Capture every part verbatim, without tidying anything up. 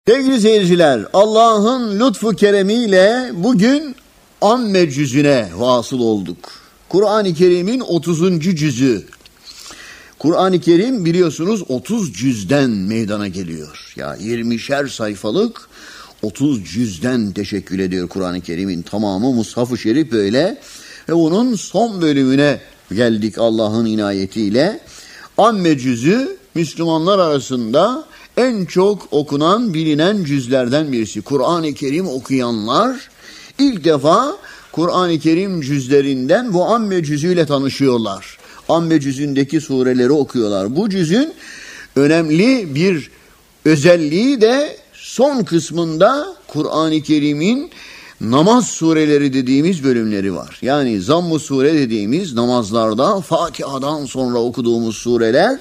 Sevgili seyirciler, Allah'ın lütfu keremiyle bugün Amme cüzüne vasıl olduk. Kur'an-ı Kerim'in otuzuncu cüzü. Kur'an-ı Kerim biliyorsunuz otuz cüzden meydana geliyor. Ya yirmişer sayfalık otuz cüzden teşekkül ediyor Kur'an-ı Kerim'in tamamı. Mushaf-ı Şerif böyle. Ve bunun son bölümüne geldik Allah'ın inayetiyle. Amme cüzü Müslümanlar arasında en çok okunan, bilinen cüzlerden birisi. Kur'an-ı Kerim okuyanlar ilk defa Kur'an-ı Kerim cüzlerinden bu Amme cüzüyle tanışıyorlar. Amme cüzündeki sureleri okuyorlar. Bu cüzün önemli bir özelliği de son kısmında Kur'an-ı Kerim'in namaz sureleri dediğimiz bölümleri var. Yani Zamm-ı Sure dediğimiz namazlarda Fatiha'dan sonra okuduğumuz sureler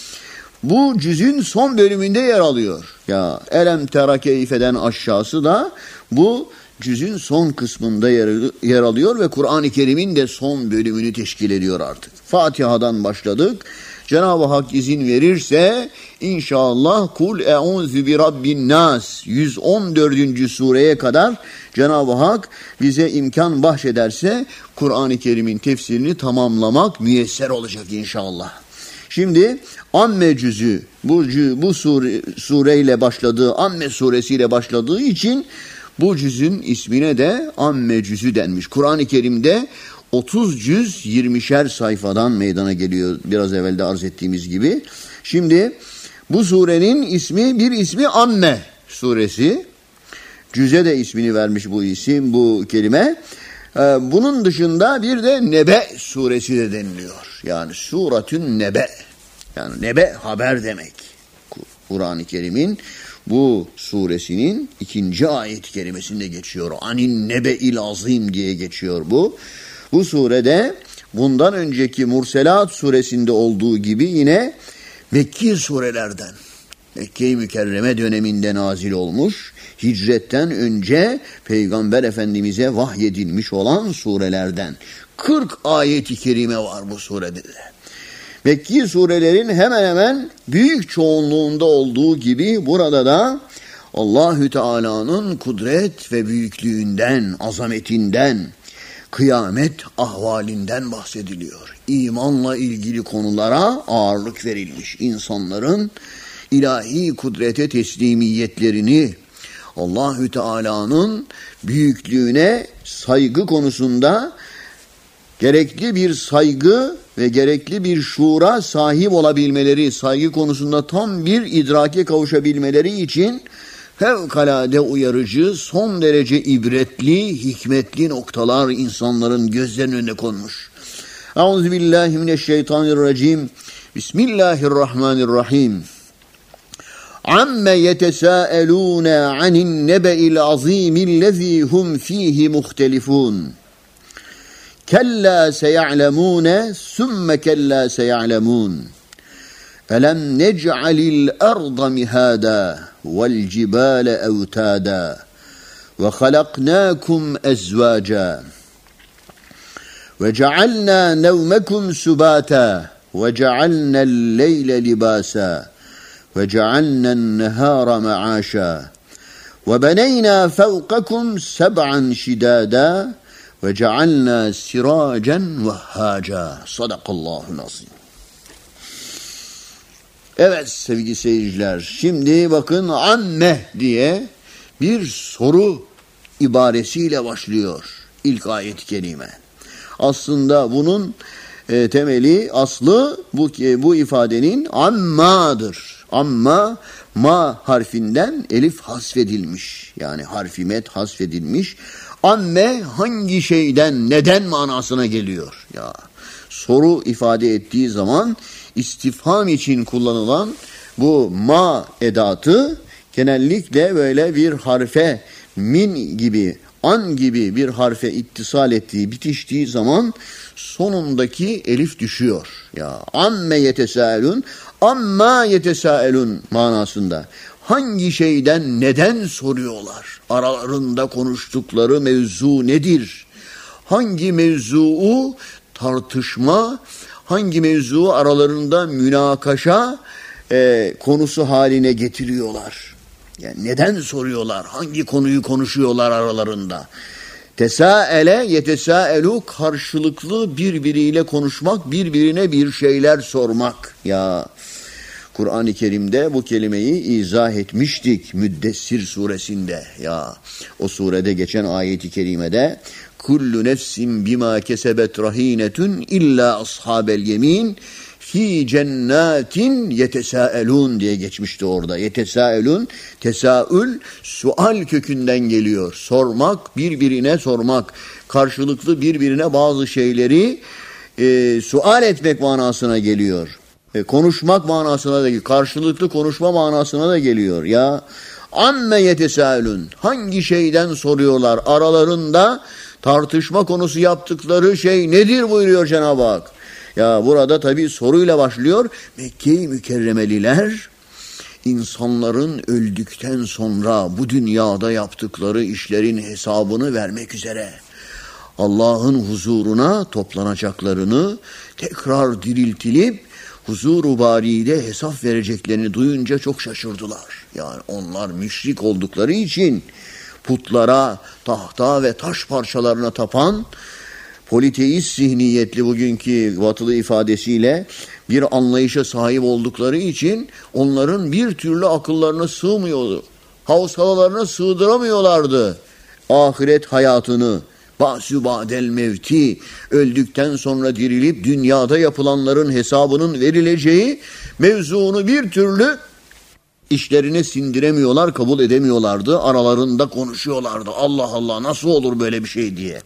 bu cüzün son bölümünde yer alıyor. Ya Elem tera keyfeden aşağısı da bu cüzün son kısmında yer, yer alıyor ve Kur'an-ı Kerim'in de son bölümünü teşkil ediyor artık. Fatiha'dan başladık. Cenab-ı Hak izin verirse inşallah Kul e'ûzü bi rabbin nas yüz on dördüncü sureye kadar Cenab-ı Hak bize imkan bahşederse Kur'an-ı Kerim'in tefsirini tamamlamak müyesser olacak inşallah. Şimdi Amme cüzü bu, bu sure, sureyle başladığı, Amme suresiyle başladığı için bu cüzün ismine de Amme cüzü denmiş. Kur'an-ı Kerim'de otuz cüz yirmişer sayfadan meydana geliyor biraz evvel de arz ettiğimiz gibi. Şimdi bu surenin ismi bir ismi Amme suresi. Cüze de ismini vermiş bu isim, bu kelime. Bunun dışında bir de Nebe suresi de deniliyor. Yani suratün Nebe. Yani Nebe haber demek. Kur'an-ı Kerim'in bu suresinin ikinci ayet-i kerimesinde geçiyor. Anin Nebe'il azim diye geçiyor bu. Bu surede bundan önceki Murselat suresinde olduğu gibi yine Mekki surelerden, Mekke-i Mükerreme döneminde nazil olmuş, hicretten önce Peygamber Efendimiz'e vahyedilmiş olan surelerden. kırk ayet-i kerime var bu surede de. Mekki surelerin hemen hemen büyük çoğunluğunda olduğu gibi burada da Allahü Teala'nın kudret ve büyüklüğünden, azametinden, kıyamet ahvalinden bahsediliyor. İmanla ilgili konulara ağırlık verilmiş. İnsanların ilahi kudrete teslimiyetlerini, Allahü Teala'nın büyüklüğüne saygı konusunda gerekli bir saygı ve gerekli bir şuura sahip olabilmeleri, saygı konusunda tam bir idrake kavuşabilmeleri için fevkalade uyarıcı, son derece ibretli, hikmetli noktalar insanların gözlerinin önüne konmuş. Euzubillahimineşşeytanirracim. Bismillahirrahmanirrahim. Amme yetesâelûne anin nebe'il azîmillezî hum fîhi muhtelifûn. Kella seya'lemûne sümme kella seya'lemûn. Elem nec'alil arda mihâdâ vel cibâle evtâdâ ve halaknâkum ezvâcâ ve cealnâ nevmekum subâtâ ve cealnâ'l leyle libâsâ ve cealnâ'n nehâra me'âşâ ve beneynâ fevkakum seb'an şidâdâ ve cealnâ sirâcen vehhâcâ. Sadakallâhul azîm. Evet sevgili seyirciler, şimdi bakın Amme diye bir soru ibaresiyle başlıyor ilk ayet-i kerime. Aslında bunun e, temeli, aslı bu, e, bu ifadenin amma'dır. Amma, ma harfinden elif hasfedilmiş. Yani harfi met hasfedilmiş. Amme hangi şeyden, neden manasına geliyor. Ya soru ifade ettiği zaman istifham için kullanılan bu ma edatı genellikle böyle bir harfe min gibi, an gibi bir harfe ittisal ettiği, bitiştiği zaman sonundaki elif düşüyor. Ya amme yetesâelûn, amma yetesâelûn manasında. Hangi şeyden neden soruyorlar? Aralarında konuştukları mevzu nedir? Hangi mevzuu tartışma, hangi mevzu aralarında münakaşa e, konusu haline getiriyorlar? Yani neden soruyorlar? Hangi konuyu konuşuyorlar aralarında? Tesaele, yetesaelu, karşılıklı birbiriyle konuşmak, birbirine bir şeyler sormak. Ya Kur'an-ı Kerim'de bu kelimeyi izah etmiştik Müddessir suresinde. Ya o surede geçen ayeti kerimede kullu nefsin bima kesebet rahinetun illa ashabel yemin fi cennetin yetesaelun diye geçmişti orada. Yetesaelun, tesaül, sual kökünden geliyor. Sormak, birbirine sormak. Karşılıklı birbirine bazı şeyleri e, sual etmek manasına geliyor. E, konuşmak manasına da geliyor. Karşılıklı konuşma manasına da geliyor. Ya amme yetesaelun, hangi şeyden soruyorlar? Aralarında tartışma konusu yaptıkları şey nedir buyuruyor Cenab-ı Hak. Ya burada tabii soruyla başlıyor. Mekke-i Mükerremeliler insanların öldükten sonra bu dünyada yaptıkları işlerin hesabını vermek üzere Allah'ın huzuruna toplanacaklarını, tekrar diriltilip huzur-u bari'de hesap vereceklerini duyunca çok şaşırdılar. Yani onlar müşrik oldukları için putlara, tahta ve taş parçalarına tapan, politeist zihniyetli bugünkü batılı ifadesiyle bir anlayışa sahip oldukları için onların bir türlü akıllarına sığmıyordu. Havsalarına sığdıramıyorlardı ahiret hayatını. Ba'sü ba'del mevti, öldükten sonra dirilip dünyada yapılanların hesabının verileceği mevzunu bir türlü işlerine sindiremiyorlar, kabul edemiyorlardı. Aralarında konuşuyorlardı. Allah Allah, nasıl olur böyle bir şey diye.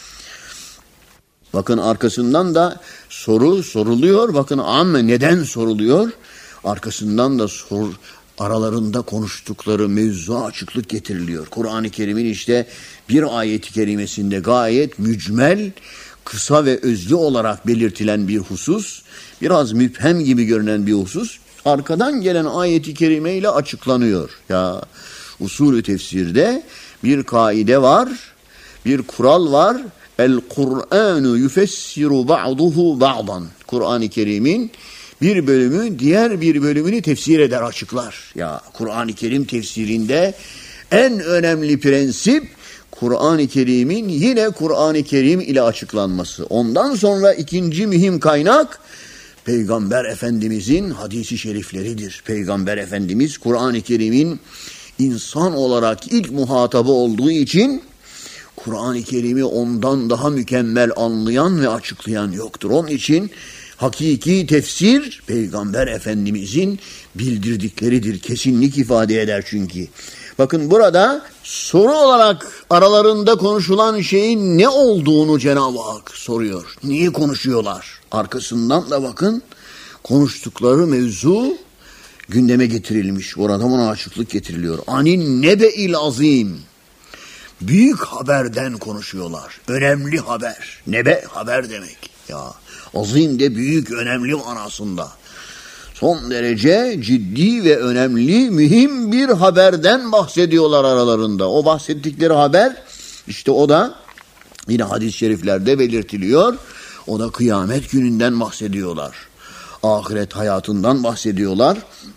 Bakın arkasından da soru soruluyor. Bakın amme neden soruluyor? Arkasından da sor, aralarında konuştukları mevzuya açıklık getiriliyor. Kur'an-ı Kerim'in işte bir ayet-i kerimesinde gayet mücmel, kısa ve özlü olarak belirtilen bir husus, biraz müphem gibi görünen bir husus, arkadan gelen ayet-i kerimeyle açıklanıyor. Ya usulü tefsirde bir kaide var, bir kural var. El-Kur'anu yufessiru ba'duhu ba'dan. Kur'an-ı Kerim'in bir bölümü diğer bir bölümünü tefsir eder, açıklar. Ya Kur'an-ı Kerim tefsirinde en önemli prensip Kur'an-ı Kerim'in yine Kur'an-ı Kerim ile açıklanması. Ondan sonra ikinci mühim kaynak Peygamber Efendimizin hadisi şerifleridir. Peygamber Efendimiz Kur'an-ı Kerim'in insan olarak ilk muhatabı olduğu için Kur'an-ı Kerim'i ondan daha mükemmel anlayan ve açıklayan yoktur. Onun için hakiki tefsir Peygamber Efendimizin bildirdikleridir. Kesinlik ifade eder çünkü. Bakın burada soru olarak aralarında konuşulan şeyin ne olduğunu Cenab-ı Hak soruyor. Niye konuşuyorlar? Arkasından da bakın konuştukları mevzu gündeme getirilmiş. Orada buna açıklık getiriliyor. Anin nebe'il azim. Büyük haberden konuşuyorlar. Önemli haber. Nebe haber demek. Ya azim de büyük, önemli manasında. Son derece ciddi ve önemli, mühim bir haberden bahsediyorlar aralarında. O bahsettikleri haber işte o da yine hadis-i şeriflerde belirtiliyor. O da kıyamet gününden bahsediyorlar. Ahiret hayatından bahsediyorlar.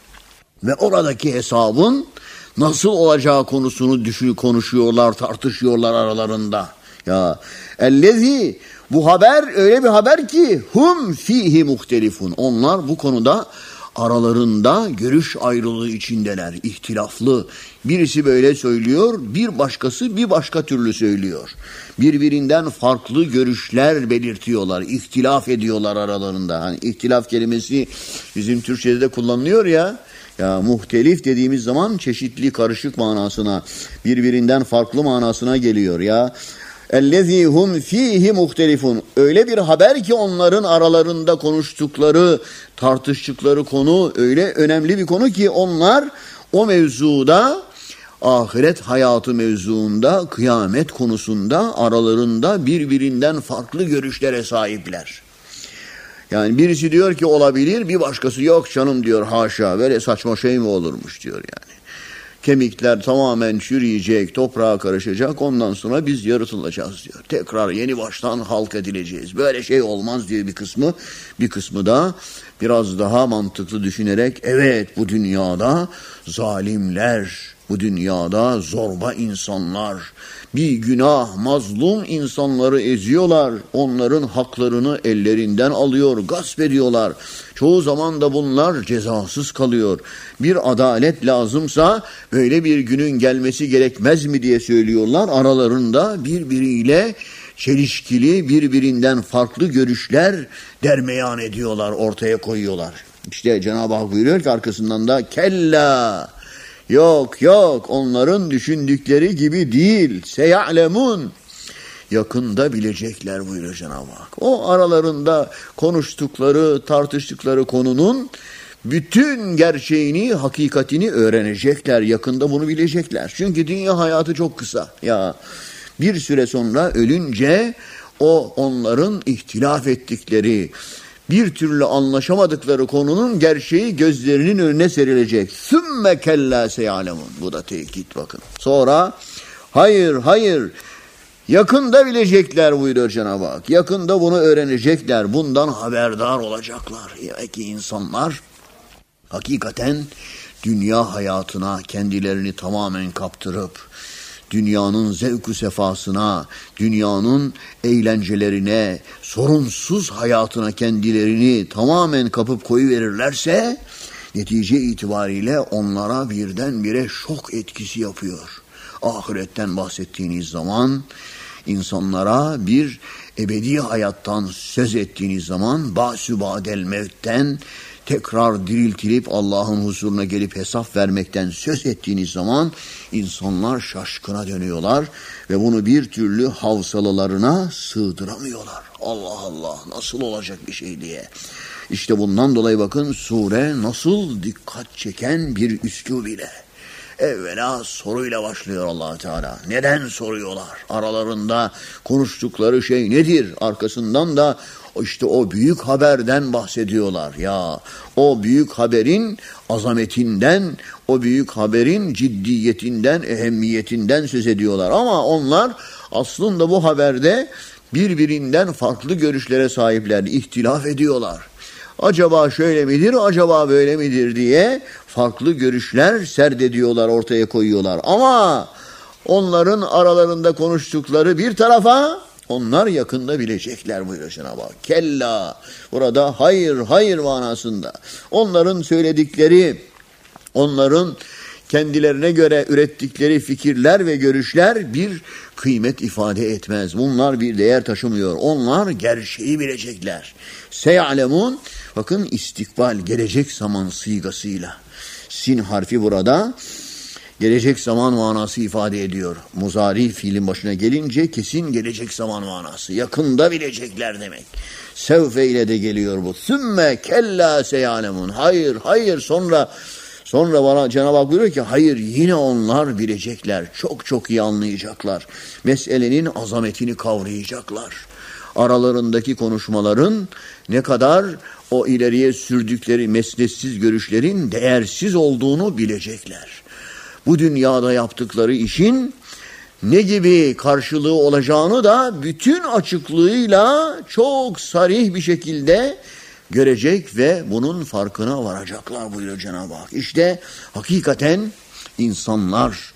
Ve oradaki hesabın nasıl olacağı konusunu düşün, konuşuyorlar, tartışıyorlar aralarında. Ya ellezi, bu haber öyle bir haber ki hum fihi muhtelifun. Onlar bu konuda aralarında görüş ayrılığı içindeler, ihtilaflı. Birisi böyle söylüyor, bir başkası bir başka türlü söylüyor. Birbirinden farklı görüşler belirtiyorlar, ihtilaf ediyorlar aralarında. Hani ihtilaf kelimesi bizim Türkçe'de de kullanılıyor ya. Ya muhtelif dediğimiz zaman çeşitli, karışık manasına, birbirinden farklı manasına geliyor ya. اَلَّذ۪ي هُمْ ف۪يهِ مُخْتَلِفُونَ. Öyle bir haber ki onların aralarında konuştukları, tartıştıkları konu öyle önemli bir konu ki onlar o mevzuda, ahiret hayatı mevzuunda, kıyamet konusunda aralarında birbirinden farklı görüşlere sahipler. Yani birisi diyor ki olabilir, bir başkası yok canım diyor, haşa, böyle saçma şey mi olurmuş diyor yani. Kemikler tamamen çürüyecek, toprağa karışacak, ondan sonra biz yaratılacağız diyor. Tekrar yeni baştan halk edileceğiz. Böyle şey olmaz diyor bir kısmı. Bir kısmı da biraz daha mantıklı düşünerek, evet bu dünyada zalimler, Bu dünyada zorba insanlar, bir günah mazlum insanları eziyorlar. Onların haklarını ellerinden alıyor, gasp ediyorlar. Çoğu zaman da bunlar cezasız kalıyor. Bir adalet lazımsa böyle bir günün gelmesi gerekmez mi diye söylüyorlar. Aralarında birbiriyle çelişkili, birbirinden farklı görüşler dermeyan ediyorlar, ortaya koyuyorlar. İşte Cenab-ı Hak buyuruyor ki arkasından da kella, yok yok onların düşündükleri gibi değil, seya'lemun, yakında bilecekler buyuruyor Cenab-ı Hak. O aralarında konuştukları, tartıştıkları konunun bütün gerçeğini, hakikatini öğrenecekler, yakında bunu bilecekler. Çünkü dünya hayatı çok kısa. Ya bir süre sonra ölünce o onların ihtilaf ettikleri, bir türlü anlaşamadıkları konunun gerçeği gözlerinin önüne serilecek. Sümme kella seyalemun. Bu da tekit bakın. Sonra hayır hayır yakında bilecekler buyuruyor Cenab-ı Hak. Yakında bunu öğrenecekler. Bundan haberdar olacaklar. Ya ki insanlar hakikaten dünya hayatına kendilerini tamamen kaptırıp dünyanın zevk-ü sefasına, dünyanın eğlencelerine, sorunsuz hayatına kendilerini tamamen kapıp koyuverirlerse netice itibariyle onlara birdenbire şok etkisi yapıyor. Ahiretten bahsettiğiniz zaman insanlara bir ebedi hayattan söz ettiğiniz zaman ba'sü ba'del mevtten tekrar diriltilip Allah'ın huzuruna gelip hesap vermekten söz ettiğiniz zaman insanlar şaşkına dönüyorlar ve bunu bir türlü havsalalarına sığdıramıyorlar. Allah Allah nasıl olacak bir şey diye. İşte bundan dolayı bakın sure nasıl dikkat çeken bir üslub ile. Evvela soruyla başlıyor Allah Teala. Neden soruyorlar? Aralarında konuştukları şey nedir? Arkasından da işte o büyük haberden bahsediyorlar. Ya o büyük haberin azametinden, o büyük haberin ciddiyetinden, ehemmiyetinden söz ediyorlar. Ama onlar aslında bu haberde birbirinden farklı görüşlere sahipler, ihtilaf ediyorlar. Acaba şöyle midir, acaba böyle midir diye farklı görüşler serdediyorlar, ortaya koyuyorlar. Ama onların aralarında konuştukları bir tarafa, onlar yakında bilecekler buyuruyor Cenab-ı Hak. Kella, burada hayır, hayır manasında. Onların söyledikleri, onların kendilerine göre ürettikleri fikirler ve görüşler bir kıymet ifade etmez. Bunlar bir değer taşımıyor. Onlar gerçeği bilecekler. Seyalemun, bakın istikbal, gelecek zaman sigasıyla. Sin harfi burada gelecek zaman manası ifade ediyor. Muzari fiilin başına gelince kesin gelecek zaman manası. Yakında bilecekler demek. Sevfe ile de geliyor bu. Sümme kella seyalemun. Hayır, hayır sonra sonra bana Cenab-ı Hak buyuruyor ki hayır yine onlar bilecekler. Çok çok iyi anlayacaklar. Meselenin azametini kavrayacaklar. Aralarındaki konuşmaların ne kadar o ileriye sürdükleri mesnetsiz görüşlerin değersiz olduğunu bilecekler. Bu dünyada yaptıkları işin ne gibi karşılığı olacağını da bütün açıklığıyla çok sarih bir şekilde görecek ve bunun farkına varacaklar buyuruyor Cenab-ı Hak. İşte hakikaten insanlar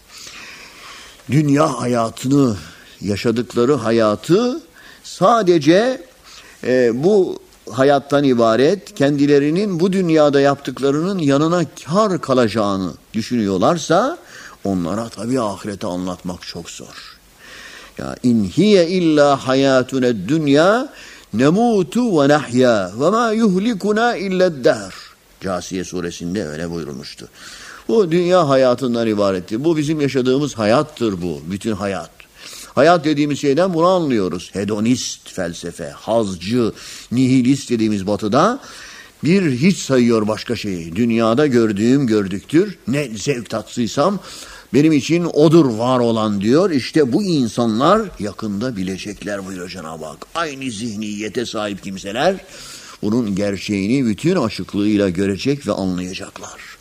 dünya hayatını, yaşadıkları hayatı sadece e, bu hayattan ibaret, kendilerinin bu dünyada yaptıklarının yanına kar kalacağını düşünüyorlarsa onlara tabii ahireti anlatmak çok zor. Ya in hiye illa hayatuna dünya nemutu ve nahya ve ma yuhlikuna illa'd-dahr. Câsiye suresinde öyle buyurulmuştu. Bu dünya hayatından ibarettir. Bu bizim yaşadığımız hayattır bu. Bütün hayat. Hayat dediğimiz şeyden bunu anlıyoruz. Hedonist felsefe, hazcı, nihilist dediğimiz batıda bir hiç sayıyor başka şeyi. Dünyada gördüğüm gördüktür. Ne zevk tatlıysam benim için odur var olan diyor. İşte bu insanlar yakında bilecekler buyuruyor Cenab-ı Hak. Aynı zihniyete sahip kimseler bunun gerçeğini bütün açıklığıyla görecek ve anlayacaklar.